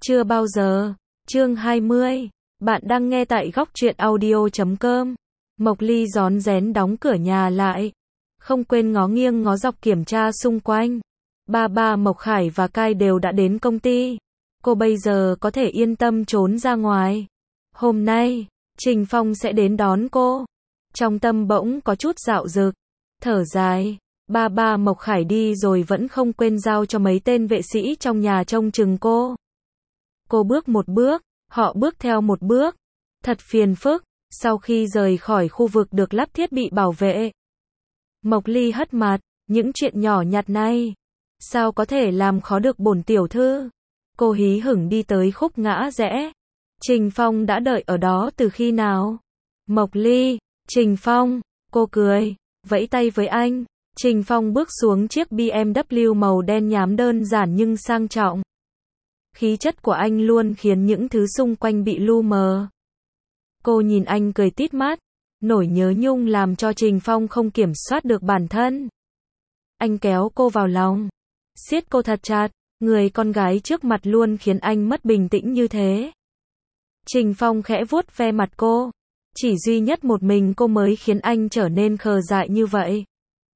Chưa bao giờ. Chương 20. Bạn đang nghe tại góc truyện audio.com. Mộc Ly rón rén đóng cửa nhà lại, không quên ngó nghiêng ngó dọc kiểm tra xung quanh. Ba Mộc Khải và Cai đều đã đến công ty. Cô bây giờ có thể yên tâm trốn ra ngoài. Hôm nay, Trình Phong sẽ đến đón cô. Trong tâm bỗng có chút dạo dực, thở dài. Ba Mộc Khải đi rồi vẫn không quên giao cho mấy tên vệ sĩ trong nhà trông chừng cô. Cô bước một bước, họ bước theo một bước. Thật phiền phức. Sau khi rời khỏi khu vực được lắp thiết bị bảo vệ, Mộc Ly hất mặt, những chuyện nhỏ nhặt này, sao có thể làm khó được bổn tiểu thư. Cô hí hửng đi tới khúc ngã rẽ. Trình Phong đã đợi ở đó từ khi nào? Mộc Ly, Trình Phong, cô cười, vẫy tay với anh. Trình Phong bước xuống chiếc BMW màu đen nhám đơn giản nhưng sang trọng. Khí chất của anh luôn khiến những thứ xung quanh bị lu mờ. Cô nhìn anh cười tít mắt, nỗi nhớ nhung làm cho Trình Phong không kiểm soát được bản thân. Anh kéo cô vào lòng, siết cô thật chặt, người con gái trước mặt luôn khiến anh mất bình tĩnh như thế. Trình Phong khẽ vuốt ve mặt cô, chỉ duy nhất một mình cô mới khiến anh trở nên khờ dại như vậy.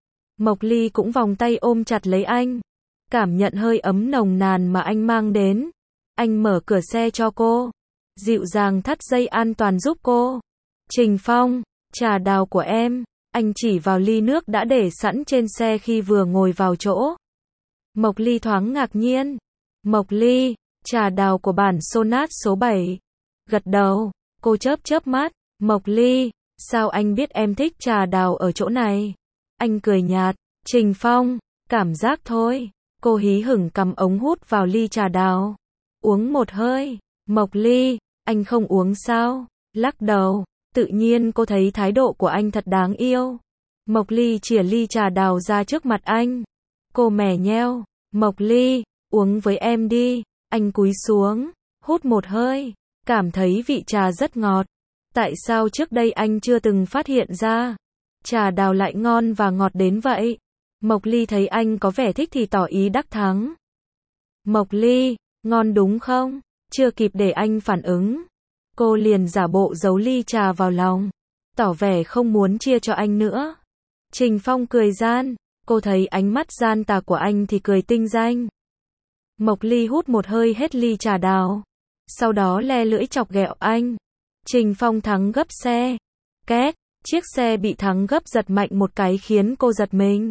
Mộc Ly cũng vòng tay ôm chặt lấy anh, cảm nhận hơi ấm nồng nàn mà anh mang đến. Anh mở cửa xe cho cô, dịu dàng thắt dây an toàn giúp cô. Trình Phong, trà đào của em. Anh chỉ vào ly nước đã để sẵn trên xe khi vừa ngồi vào chỗ. Mộc Ly thoáng ngạc nhiên. Mộc Ly, trà đào của bản sonat số 7. Gật đầu, cô chớp mắt. Mộc Ly, sao anh biết em thích trà đào ở chỗ này? Anh cười nhạt. Trình Phong, cảm giác thôi. Cô hí hửng cầm ống hút vào ly trà đào. Uống một hơi. Mộc Ly, anh không uống sao? Lắc đầu. Tự nhiên cô thấy thái độ của anh thật đáng yêu. Mộc Ly chìa ly trà đào ra trước mặt anh. Cô mè nheo. Mộc Ly, uống với em đi. Anh cúi xuống, hút một hơi, cảm thấy vị trà rất ngọt. Tại sao trước đây anh chưa từng phát hiện ra? Trà đào lại ngon và ngọt đến vậy. Mộc Ly thấy anh có vẻ thích thì tỏ ý đắc thắng. Mộc Ly, ngon đúng không? Chưa kịp để anh phản ứng, cô liền giả bộ giấu ly trà vào lòng, tỏ vẻ không muốn chia cho anh nữa. Trình Phong cười gian, cô thấy ánh mắt gian tà của anh thì cười tinh danh. Mộc Ly hút một hơi hết ly trà đào, sau đó le lưỡi chọc ghẹo anh. Trình Phong thắng gấp xe. Két, chiếc xe bị thắng gấp giật mạnh một cái khiến cô giật mình.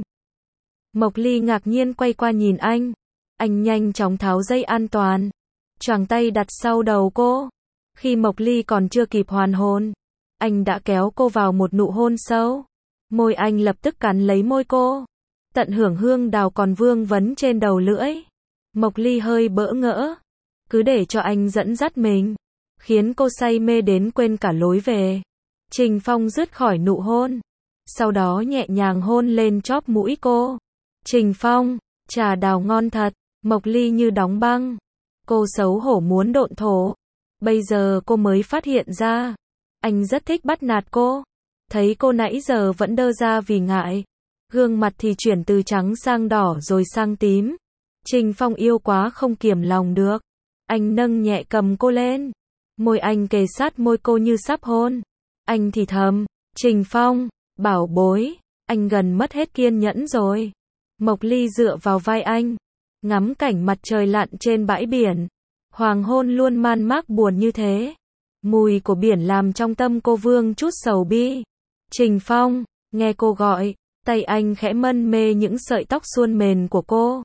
Mộc Ly ngạc nhiên quay qua nhìn anh. Anh nhanh chóng tháo dây an toàn, choàng tay đặt sau đầu cô. Khi Mộc Ly còn chưa kịp hoàn hồn, anh đã kéo cô vào một nụ hôn sâu. Môi anh lập tức cắn lấy môi cô, tận hưởng hương đào còn vương vấn trên đầu lưỡi. Mộc Ly hơi bỡ ngỡ, cứ để cho anh dẫn dắt mình, khiến cô say mê đến quên cả lối về. Trình Phong dứt khỏi nụ hôn, sau đó nhẹ nhàng hôn lên chóp mũi cô. Trình Phong, trà đào ngon thật. Mộc Ly như đóng băng. Cô xấu hổ muốn độn thổ. Bây giờ cô mới phát hiện ra, anh rất thích bắt nạt cô. Thấy cô nãy giờ vẫn đơ ra vì ngại, gương mặt thì chuyển từ trắng sang đỏ rồi sang tím. Trình Phong yêu quá không kiềm lòng được. Anh nâng nhẹ cầm cô lên, môi anh kề sát môi cô như sắp hôn. Anh thì thầm, Trình Phong, bảo bối, anh gần mất hết kiên nhẫn rồi. Mộc Ly dựa vào vai anh, ngắm cảnh mặt trời lặn trên bãi biển. Hoàng hôn luôn man mác buồn như thế. Mùi của biển làm trong tâm cô vương chút sầu bi. Trình Phong, nghe cô gọi, tay anh khẽ mân mê những sợi tóc suôn mềm của cô.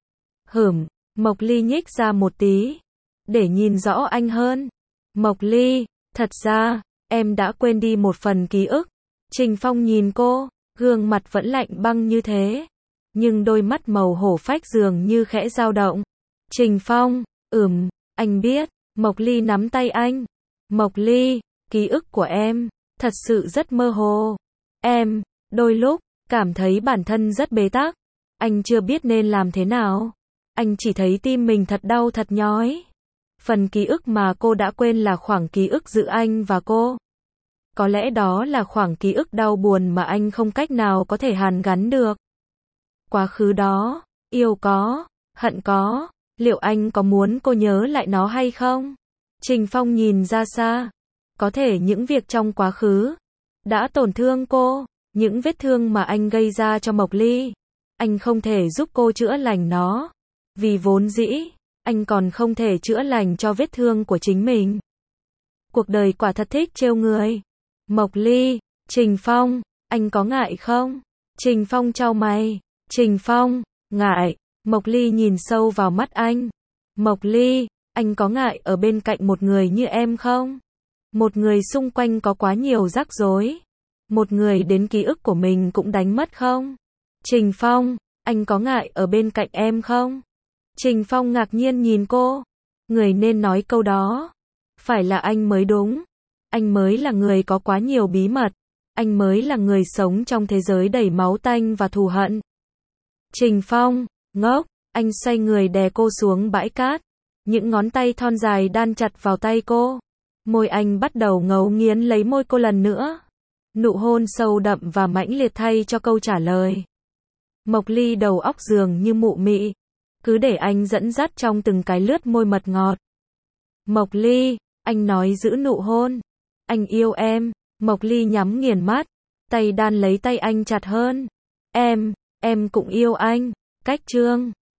Mộc Ly nhích ra một tí, để nhìn rõ anh hơn. Mộc Ly, thật ra, em đã quên đi một phần ký ức. Trình Phong nhìn cô, gương mặt vẫn lạnh băng như thế, nhưng đôi mắt màu hổ phách dường như khẽ dao động. Trình Phong, anh biết. Mộc Ly nắm tay anh. Mộc Ly, ký ức của em thật sự rất mơ hồ. Em, đôi lúc, cảm thấy bản thân rất bế tắc. Anh chưa biết nên làm thế nào. Anh chỉ thấy tim mình thật đau thật nhói. Phần ký ức mà cô đã quên là khoảng ký ức giữa anh và cô. Có lẽ đó là khoảng ký ức đau buồn mà anh không cách nào có thể hàn gắn được. Quá khứ đó, yêu có, hận có, Liệu anh có muốn cô nhớ lại nó hay không? Trình Phong nhìn ra xa. Có thể những việc trong quá khứ đã tổn thương cô, những vết thương mà anh gây ra cho Mộc Ly, anh không thể giúp cô chữa lành nó. Vì vốn dĩ, anh còn không thể chữa lành cho vết thương của chính mình. Cuộc đời quả thật thích trêu người. Mộc Ly, Trình Phong, anh có ngại không? Trình Phong chau mày. Trình Phong, ngại. Mộc Ly nhìn sâu vào mắt anh. Mộc Ly, anh có ngại ở bên cạnh một người như em không? Một người xung quanh có quá nhiều rắc rối. Một người đến ký ức của mình cũng đánh mất không? Trình Phong, anh có ngại ở bên cạnh em không? Trình Phong ngạc nhiên nhìn cô. Người nên nói câu đó phải là anh mới đúng. Anh mới là người có quá nhiều bí mật. Anh mới là người sống trong thế giới đầy máu tanh và thù hận. Trình Phong, ngốc, anh xoay người đè cô xuống bãi cát. Những ngón tay thon dài đan chặt vào tay cô. Môi anh bắt đầu ngấu nghiến lấy môi cô lần nữa. Nụ hôn sâu đậm và mãnh liệt thay cho câu trả lời. Mộc Ly đầu óc dường như mụ mị. Cứ để anh dẫn dắt trong từng cái lướt môi mật ngọt. Mộc Ly, anh nói giữ nụ hôn. Anh yêu em. Mộc Ly nhắm nghiền mắt. Tay đan lấy tay anh chặt hơn. Em cũng yêu anh. Cách chương